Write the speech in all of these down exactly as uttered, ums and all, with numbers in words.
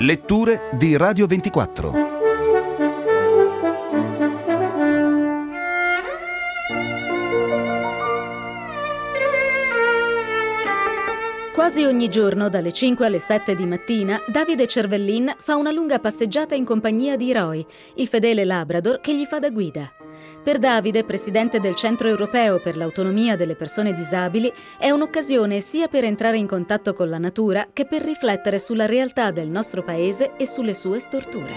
Letture di Radio ventiquattro. Quasi ogni giorno, dalle cinque alle sette di mattina, Davide Cervellin fa una lunga passeggiata in compagnia di Roy, il fedele Labrador che gli fa da guida. Per Davide, presidente del Centro Europeo per l'Autonomia delle Persone Disabili, è un'occasione sia per entrare in contatto con la natura che per riflettere sulla realtà del nostro paese e sulle sue storture.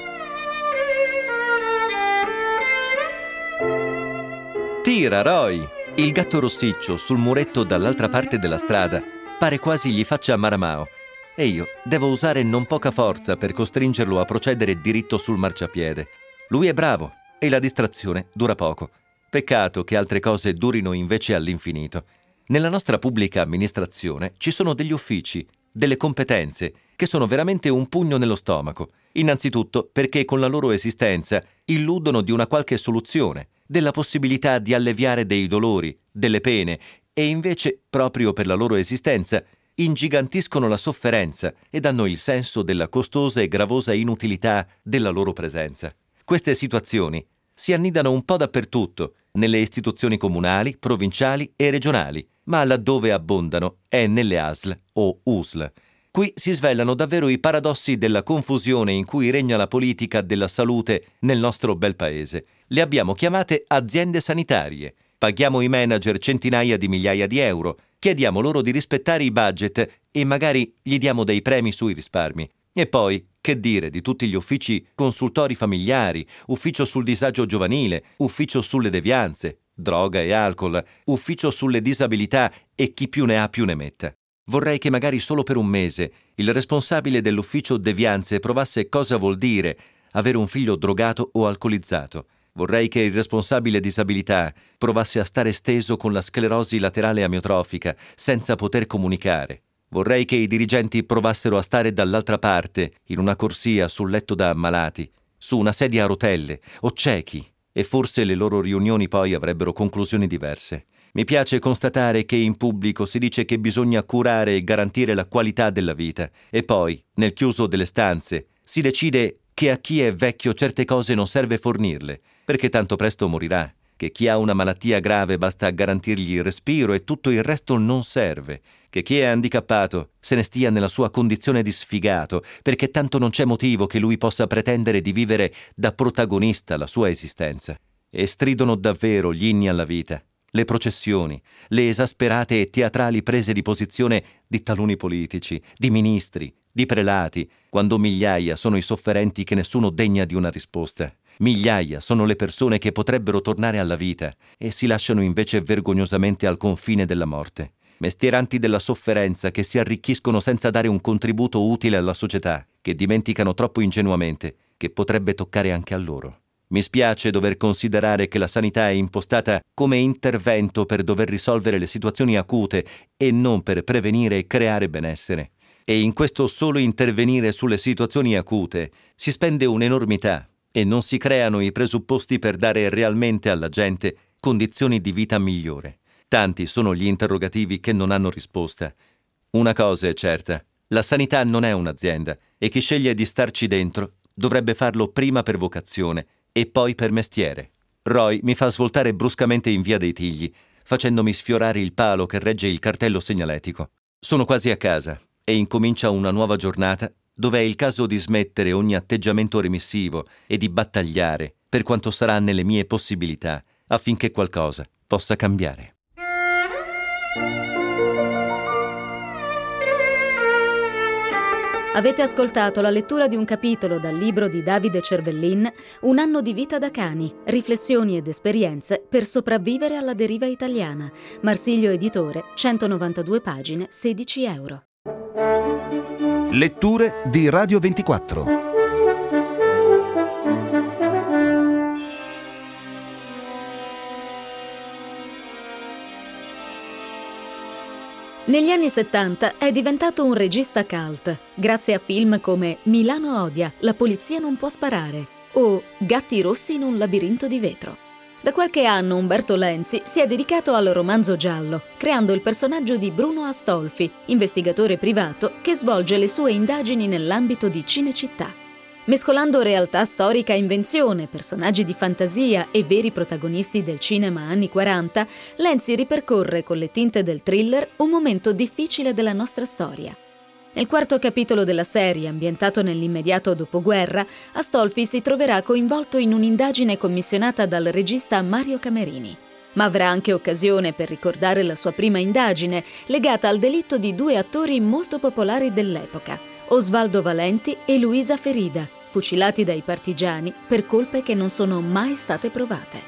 Tira, Roy! Il gatto rossiccio sul muretto dall'altra parte della strada pare quasi gli faccia maramao e io devo usare non poca forza per costringerlo a procedere diritto sul marciapiede. Lui è bravo e la distrazione dura poco. Peccato che altre cose durino invece all'infinito. Nella nostra pubblica amministrazione ci sono degli uffici, delle competenze che sono veramente un pugno nello stomaco. Innanzitutto perché con la loro esistenza illudono di una qualche soluzione, della possibilità di alleviare dei dolori, delle pene, e invece, proprio per la loro esistenza, ingigantiscono la sofferenza e danno il senso della costosa e gravosa inutilità della loro presenza. Queste situazioni si annidano un po' dappertutto, nelle istituzioni comunali, provinciali e regionali, ma laddove abbondano è nelle A S L o U S L. Qui si svelano davvero i paradossi della confusione in cui regna la politica della salute nel nostro bel paese. Le abbiamo chiamate aziende sanitarie. Paghiamo i manager centinaia di migliaia di euro, chiediamo loro di rispettare i budget e magari gli diamo dei premi sui risparmi. E poi, che dire di tutti gli uffici consultori familiari, ufficio sul disagio giovanile, ufficio sulle devianze, droga e alcol, ufficio sulle disabilità e chi più ne ha più ne metta. Vorrei che magari solo per un mese il responsabile dell'ufficio devianze provasse cosa vuol dire avere un figlio drogato o alcolizzato. Vorrei che il responsabile disabilità provasse a stare steso con la sclerosi laterale amiotrofica senza poter comunicare. Vorrei che i dirigenti provassero a stare dall'altra parte, in una corsia sul letto da ammalati, su una sedia a rotelle o ciechi, e forse le loro riunioni poi avrebbero conclusioni diverse. Mi piace constatare che in pubblico si dice che bisogna curare e garantire la qualità della vita, e poi, nel chiuso delle stanze, si decide che a chi è vecchio certe cose non serve fornirle, perché tanto presto morirà, che chi ha una malattia grave basta garantirgli il respiro e tutto il resto non serve, che chi è handicappato se ne stia nella sua condizione di sfigato, perché tanto non c'è motivo che lui possa pretendere di vivere da protagonista la sua esistenza. E stridono davvero gli inni alla vita, le processioni, le esasperate e teatrali prese di posizione di taluni politici, di ministri, di prelati, quando migliaia sono i sofferenti che nessuno degna di una risposta. Migliaia sono le persone che potrebbero tornare alla vita e si lasciano invece vergognosamente al confine della morte. Mestieranti della sofferenza che si arricchiscono senza dare un contributo utile alla società, che dimenticano troppo ingenuamente che potrebbe toccare anche a loro. Mi spiace dover considerare che la sanità è impostata come intervento per dover risolvere le situazioni acute e non per prevenire e creare benessere. E in questo solo intervenire sulle situazioni acute si spende un'enormità e non si creano i presupposti per dare realmente alla gente condizioni di vita migliore. Tanti sono gli interrogativi che non hanno risposta. Una cosa è certa, la sanità non è un'azienda e chi sceglie di starci dentro dovrebbe farlo prima per vocazione e poi per mestiere. Roy mi fa svoltare bruscamente in via dei Tigli, facendomi sfiorare il palo che regge il cartello segnaletico. Sono quasi a casa e incomincia una nuova giornata dove è il caso di smettere ogni atteggiamento remissivo e di battagliare, per quanto sarà nelle mie possibilità, affinché qualcosa possa cambiare. Avete ascoltato la lettura di un capitolo dal libro di Davide Cervellin, Un anno di vita da cani, riflessioni ed esperienze per sopravvivere alla deriva italiana. Marsiglio Editore, centonovantadue pagine, sedici euro. Letture di Radio ventiquattro. Negli anni settanta è diventato un regista cult, grazie a film come Milano odia, la polizia non può sparare, o Gatti rossi in un labirinto di vetro. Da qualche anno Umberto Lenzi si è dedicato al romanzo giallo, creando il personaggio di Bruno Astolfi, investigatore privato che svolge le sue indagini nell'ambito di Cinecittà. Mescolando realtà storica e invenzione, personaggi di fantasia e veri protagonisti del cinema anni quaranta, Lenzi ripercorre con le tinte del thriller un momento difficile della nostra storia. Nel quarto capitolo della serie, ambientato nell'immediato dopoguerra, Astolfi si troverà coinvolto in un'indagine commissionata dal regista Mario Camerini. Ma avrà anche occasione per ricordare la sua prima indagine, legata al delitto di due attori molto popolari dell'epoca, Osvaldo Valenti e Luisa Ferida, fucilati dai partigiani per colpe che non sono mai state provate.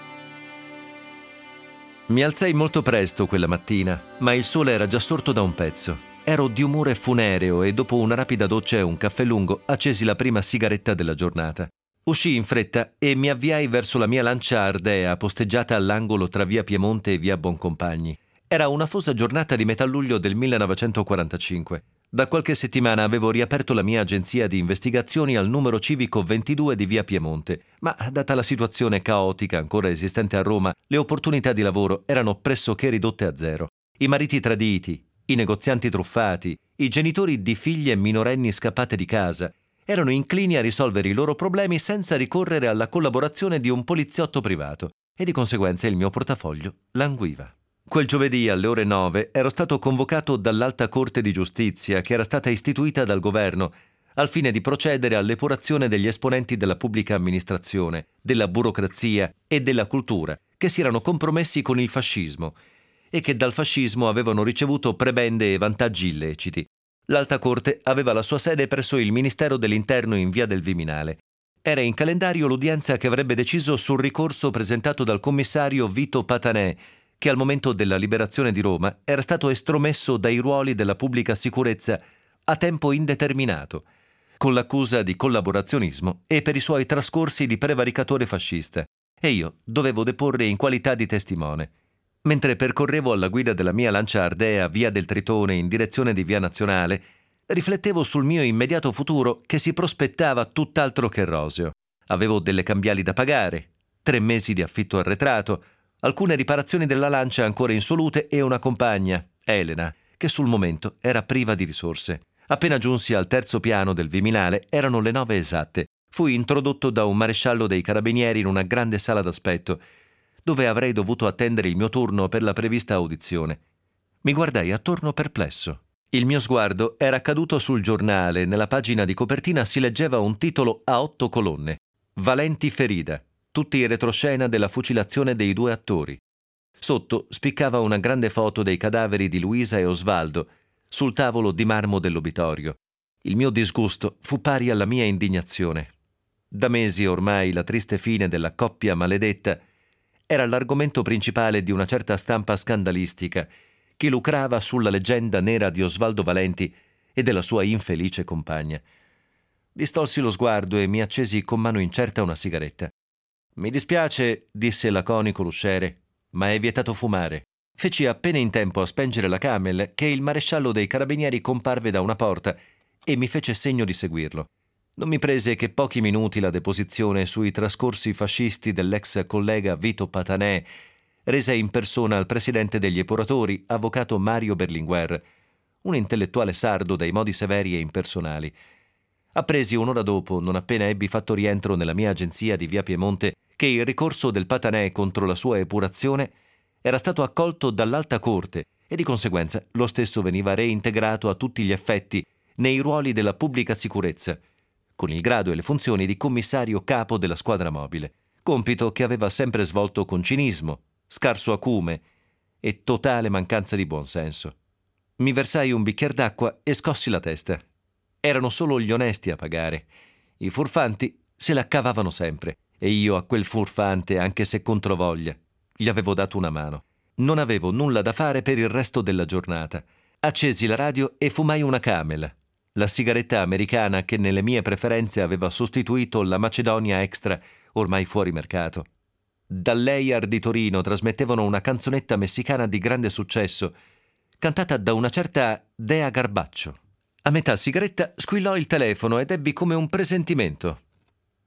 Mi alzai molto presto quella mattina, ma il sole era già sorto da un pezzo. Ero di umore funereo e dopo una rapida doccia e un caffè lungo accesi la prima sigaretta della giornata. Uscii in fretta e mi avviai verso la mia Lancia Ardea posteggiata all'angolo tra via Piemonte e via Boncompagni. Era una afosa giornata di metà luglio del millenovecentoquarantacinque. Da qualche settimana avevo riaperto la mia agenzia di investigazioni al numero civico ventidue di via Piemonte, ma data la situazione caotica ancora esistente a Roma, le opportunità di lavoro erano pressoché ridotte a zero. I mariti traditi, i negozianti truffati, i genitori di figlie minorenni scappate di casa erano inclini a risolvere i loro problemi senza ricorrere alla collaborazione di un poliziotto privato e di conseguenza il mio portafoglio languiva. Quel giovedì alle ore nove ero stato convocato dall'Alta Corte di Giustizia che era stata istituita dal governo al fine di procedere all'epurazione degli esponenti della pubblica amministrazione, della burocrazia e della cultura che si erano compromessi con il fascismo e che dal fascismo avevano ricevuto prebende e vantaggi illeciti. L'Alta Corte aveva la sua sede presso il Ministero dell'Interno in via del Viminale. Era in calendario l'udienza che avrebbe deciso sul ricorso presentato dal commissario Vito Patanè, che al momento della liberazione di Roma era stato estromesso dai ruoli della pubblica sicurezza a tempo indeterminato, con l'accusa di collaborazionismo e per i suoi trascorsi di prevaricatore fascista, e io dovevo deporre in qualità di testimone. Mentre percorrevo alla guida della mia Lancia Ardea via del Tritone in direzione di via Nazionale, riflettevo sul mio immediato futuro che si prospettava tutt'altro che roseo. Avevo delle cambiali da pagare, tre mesi di affitto arretrato, alcune riparazioni della Lancia ancora insolute e una compagna, Elena, che sul momento era priva di risorse. Appena giunsi al terzo piano del Viminale erano le nove esatte. Fui introdotto da un maresciallo dei carabinieri in una grande sala d'aspetto, dove avrei dovuto attendere il mio turno per la prevista audizione. Mi guardai attorno perplesso. Il mio sguardo era caduto sul giornale. Nella pagina di copertina si leggeva un titolo a otto colonne. Valenti Ferida. Tutti in retroscena della fucilazione dei due attori. Sotto spiccava una grande foto dei cadaveri di Luisa e Osvaldo sul tavolo di marmo dell'obitorio. Il mio disgusto fu pari alla mia indignazione. Da mesi ormai la triste fine della coppia maledetta era l'argomento principale di una certa stampa scandalistica che lucrava sulla leggenda nera di Osvaldo Valenti e della sua infelice compagna. Distolsi lo sguardo e mi accesi con mano incerta una sigaretta. «Mi dispiace», disse laconico l'usciere, «ma è vietato fumare». Feci appena in tempo a spengere la camel che il maresciallo dei carabinieri comparve da una porta e mi fece segno di seguirlo. Non mi prese che pochi minuti la deposizione sui trascorsi fascisti dell'ex collega Vito Patanè, resa in persona al presidente degli epuratori, avvocato Mario Berlinguer, un intellettuale sardo dai modi severi e impersonali. Appresi un'ora dopo, non appena ebbi fatto rientro nella mia agenzia di via Piemonte, che il ricorso del Patanè contro la sua epurazione era stato accolto dall'Alta Corte e di conseguenza lo stesso veniva reintegrato a tutti gli effetti nei ruoli della pubblica sicurezza, con il grado e le funzioni di commissario capo della squadra mobile, compito che aveva sempre svolto con cinismo, scarso acume e totale mancanza di buonsenso. Mi versai un bicchier d'acqua e scossi la testa. Erano solo gli onesti a pagare. I furfanti se la cavavano sempre e io a quel furfante, anche se controvoglia, gli avevo dato una mano. Non avevo nulla da fare per il resto della giornata. Accesi la radio e fumai una Camel, la sigaretta americana che nelle mie preferenze aveva sostituito la Macedonia Extra, ormai fuori mercato. Dall'Eyar di Torino trasmettevano una canzonetta messicana di grande successo, cantata da una certa Dea Garbaccio. A metà sigaretta squillò il telefono ed ebbi come un presentimento.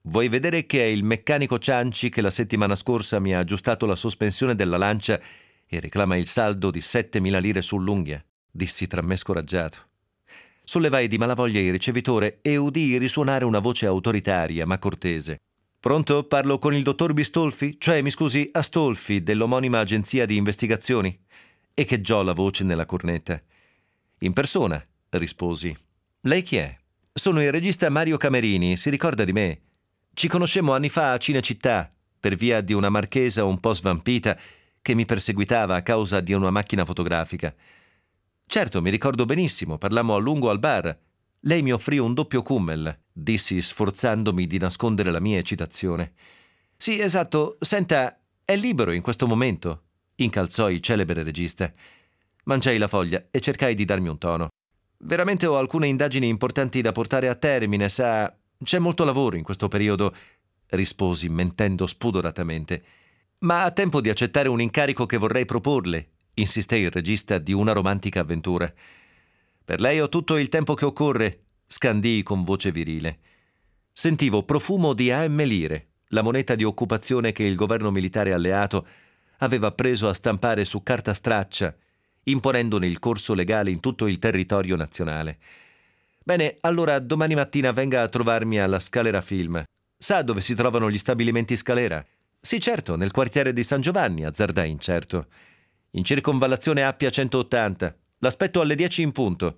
Vuoi vedere che è il meccanico Cianci che la settimana scorsa mi ha aggiustato la sospensione della Lancia e reclama il saldo di settemila lire sull'unghia? Dissi tra me scoraggiato. Sollevai di malavoglia il ricevitore e udii risuonare una voce autoritaria ma cortese. Pronto? Parlo con il dottor Bistolfi? Cioè, mi scusi, Astolfi, dell'omonima agenzia di investigazioni? Echeggiò la voce nella cornetta. In persona, risposi. Lei chi è? Sono il regista Mario Camerini, si ricorda di me? Ci conoscemmo anni fa a Cinecittà, per via di una marchesa un po' svampita che mi perseguitava a causa di una macchina fotografica. Certo, mi ricordo benissimo, parlammo a lungo al bar. Lei mi offrì un doppio Kummel, dissi sforzandomi di nascondere la mia eccitazione. Sì, esatto, senta, è libero in questo momento, incalzò il celebre regista. Mangiai la foglia e cercai di darmi un tono. Veramente ho alcune indagini importanti da portare a termine, sa... C'è molto lavoro in questo periodo, risposi mentendo spudoratamente. Ma ha tempo di accettare un incarico che vorrei proporle, insisté il regista di Una romantica avventura. Per lei ho tutto il tempo che occorre, scandii con voce virile. Sentivo profumo di A M lire, la moneta di occupazione che il governo militare alleato aveva preso a stampare su carta straccia, imponendone il corso legale in tutto il territorio nazionale. Bene, allora domani mattina venga a trovarmi alla Scalera Film. Sa dove si trovano gli stabilimenti Scalera? Sì, certo, nel quartiere di San Giovanni, azzardai incerto. In circonvallazione Appia centottanta. L'aspetto alle dieci in punto.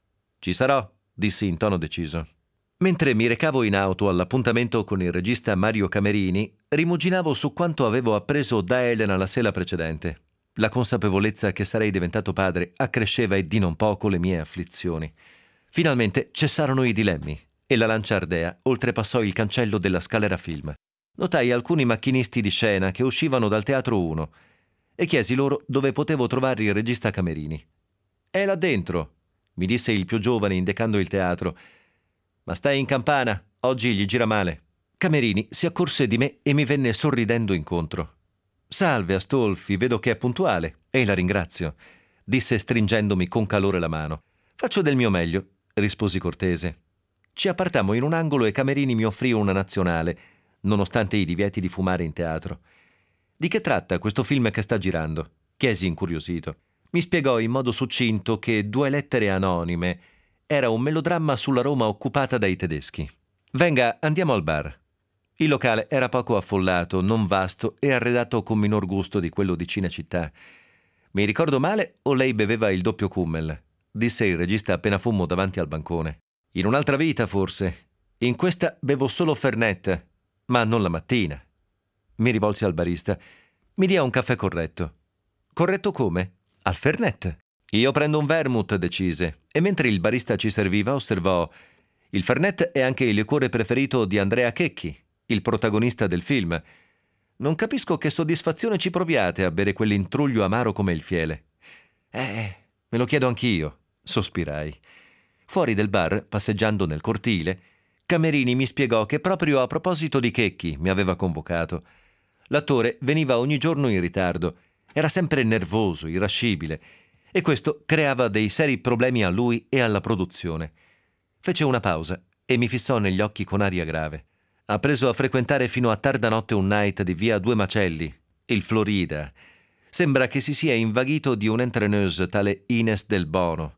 Ci sarò, dissi in tono deciso. Mentre mi recavo in auto all'appuntamento con il regista Mario Camerini, rimuginavo su quanto avevo appreso da Elena la sera precedente. La consapevolezza che sarei diventato padre accresceva e di non poco le mie afflizioni. Finalmente cessarono i dilemmi e la Lancia Ardea oltrepassò il cancello della Scalera Film. Notai alcuni macchinisti di scena che uscivano dal Teatro uno e chiesi loro dove potevo trovare il regista Camerini. «È là dentro», mi disse il più giovane indicando il teatro. «Ma stai in campana, oggi gli gira male». Camerini si accorse di me e mi venne sorridendo incontro. «Salve Astolfi, vedo che è puntuale e la ringrazio», disse stringendomi con calore la mano. «Faccio del mio meglio», risposi cortese. Ci appartammo in un angolo e Camerini mi offrì una nazionale, nonostante i divieti di fumare in teatro. «Di che tratta questo film che sta girando?» chiesi incuriosito. Mi spiegò in modo succinto che Due lettere anonime era un melodramma sulla Roma occupata dai tedeschi. «Venga, andiamo al bar». Il locale era poco affollato, non vasto e arredato con minor gusto di quello di Cinecittà. «Mi ricordo male o lei beveva il doppio Kummel?» disse il regista appena fummo davanti al bancone. «In un'altra vita, forse. In questa bevo solo Fernet, ma non la mattina». Mi rivolsi al barista. «Mi dia un caffè corretto». «Corretto come?» «Al Fernet». «Io prendo un vermouth», decise, e mentre il barista ci serviva osservò: «Il Fernet è anche il liquore preferito di Andrea Checchi, il protagonista del film. Non capisco che soddisfazione ci proviate a bere quell'intruglio amaro come il fiele». «Eh, me lo chiedo anch'io», sospirai. Fuori del bar, passeggiando nel cortile, Camerini mi spiegò che proprio a proposito di Checchi mi aveva convocato. L'attore veniva ogni giorno in ritardo, era sempre nervoso, irascibile, e questo creava dei seri problemi a lui e alla produzione. Fece una pausa e mi fissò negli occhi con aria grave. «Ha preso a frequentare fino a tarda notte un night di via Due Macelli, il Florida. Sembra che si sia invaghito di un'entreneuse tale Ines Del Bono.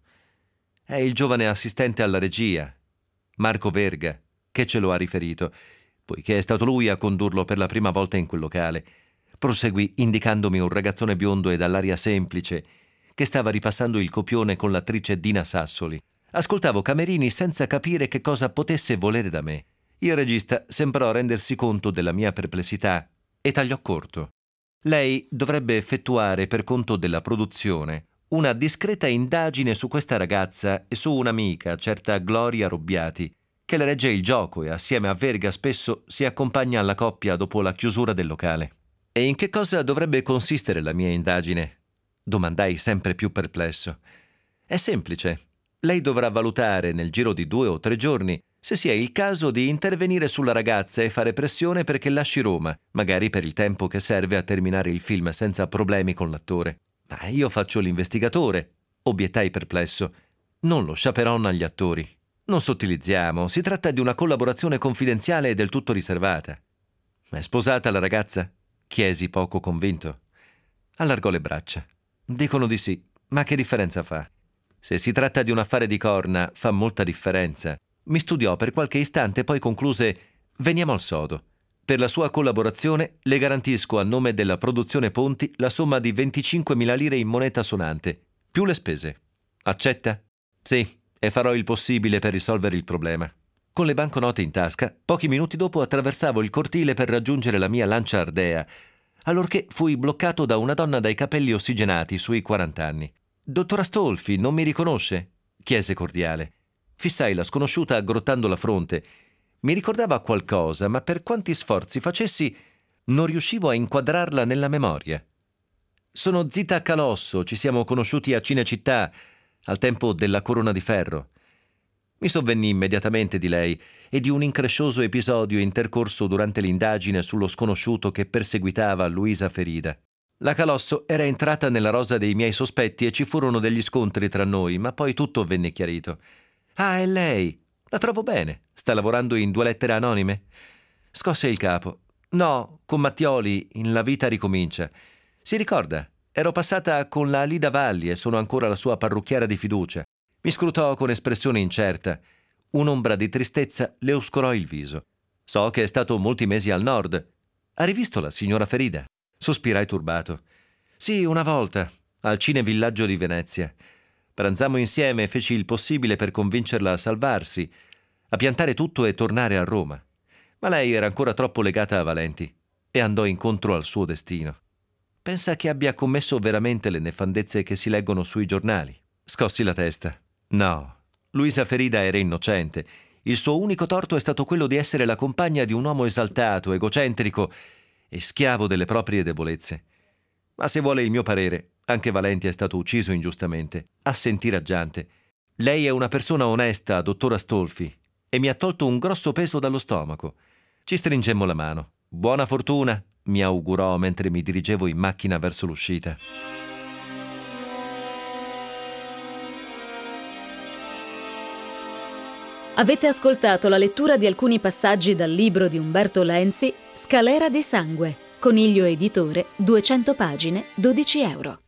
È il giovane assistente alla regia, Marco Verga, che ce lo ha riferito, poiché è stato lui a condurlo per la prima volta in quel locale». Proseguì indicandomi un ragazzone biondo e dall'aria semplice che stava ripassando il copione con l'attrice Dina Sassoli. Ascoltavo Camerini senza capire che cosa potesse volere da me. Il regista sembrò rendersi conto della mia perplessità e tagliò corto. «Lei dovrebbe effettuare per conto della produzione una discreta indagine su questa ragazza e su un'amica, certa Gloria Robbiati, che le regge il gioco e assieme a Verga spesso si accompagna alla coppia dopo la chiusura del locale». «E in che cosa dovrebbe consistere la mia indagine?» domandai sempre più perplesso. «È semplice. Lei dovrà valutare nel giro di due o tre giorni se sia il caso di intervenire sulla ragazza e fare pressione perché lasci Roma, magari per il tempo che serve a terminare il film senza problemi con l'attore». «Ma io faccio l'investigatore», obiettai perplesso, «non lo chaperon agli attori». Non sottilizziamo, si tratta di una collaborazione confidenziale e del tutto riservata. È sposata la ragazza? Chiesi poco convinto. Allargò le braccia. Dicono di sì, ma che differenza fa? Se si tratta di un affare di corna, fa molta differenza. Mi studiò per qualche istante, poi concluse: veniamo al sodo. Per la sua collaborazione le garantisco a nome della produzione Ponti la somma di venticinquemila lire in moneta sonante, più le spese. Accetta? Sì, e farò il possibile per risolvere il problema. Con le banconote in tasca, pochi minuti dopo attraversavo il cortile per raggiungere la mia lancia ardea, allorché fui bloccato da una donna dai capelli ossigenati sui quarant'anni. «Dottor Astolfi, non mi riconosce?» chiese cordiale. Fissai la sconosciuta aggrottando la fronte. Mi ricordava qualcosa, ma per quanti sforzi facessi non riuscivo a inquadrarla nella memoria. «Sono Zita Calosso, ci siamo conosciuti a Cinecittà, al tempo della Corona di Ferro». Mi sovvenni immediatamente di lei e di un increscioso episodio intercorso durante l'indagine sullo sconosciuto che perseguitava Luisa Ferida. La Calosso era entrata nella rosa dei miei sospetti e ci furono degli scontri tra noi, ma poi tutto venne chiarito. «Ah, è lei! La trovo bene. Sta lavorando in Due lettere anonime?» Scosse il capo. «No, con Mattioli, in La vita ricomincia. Si ricorda? Ero passata con la Lida Valli e sono ancora la sua parrucchiera di fiducia». Mi scrutò con espressione incerta. Un'ombra di tristezza le oscurò il viso. «So che è stato molti mesi al nord. Ha rivisto la signora Ferida?» Sospirai turbato. «Sì, una volta, al Cinevillaggio di Venezia. Pranzammo insieme e feci il possibile per convincerla a salvarsi, a piantare tutto e tornare a Roma. Ma lei era ancora troppo legata a Valenti e andò incontro al suo destino. Pensa che abbia commesso veramente le nefandezze che si leggono sui giornali?» Scossi la testa. «No, Luisa Ferida era innocente. Il suo unico torto è stato quello di essere la compagna di un uomo esaltato, egocentrico e schiavo delle proprie debolezze. Ma se vuole il mio parere, anche Valenti è stato ucciso ingiustamente, assentì raggiante. Lei è una persona onesta, dottor Astolfi, e mi ha tolto un grosso peso dallo stomaco». Ci stringemmo la mano. «Buona fortuna», mi augurò mentre mi dirigevo in macchina verso l'uscita. Avete ascoltato la lettura di alcuni passaggi dal libro di Umberto Lenzi, Scalera di sangue, Coniglio editore, duecento pagine, dodici euro.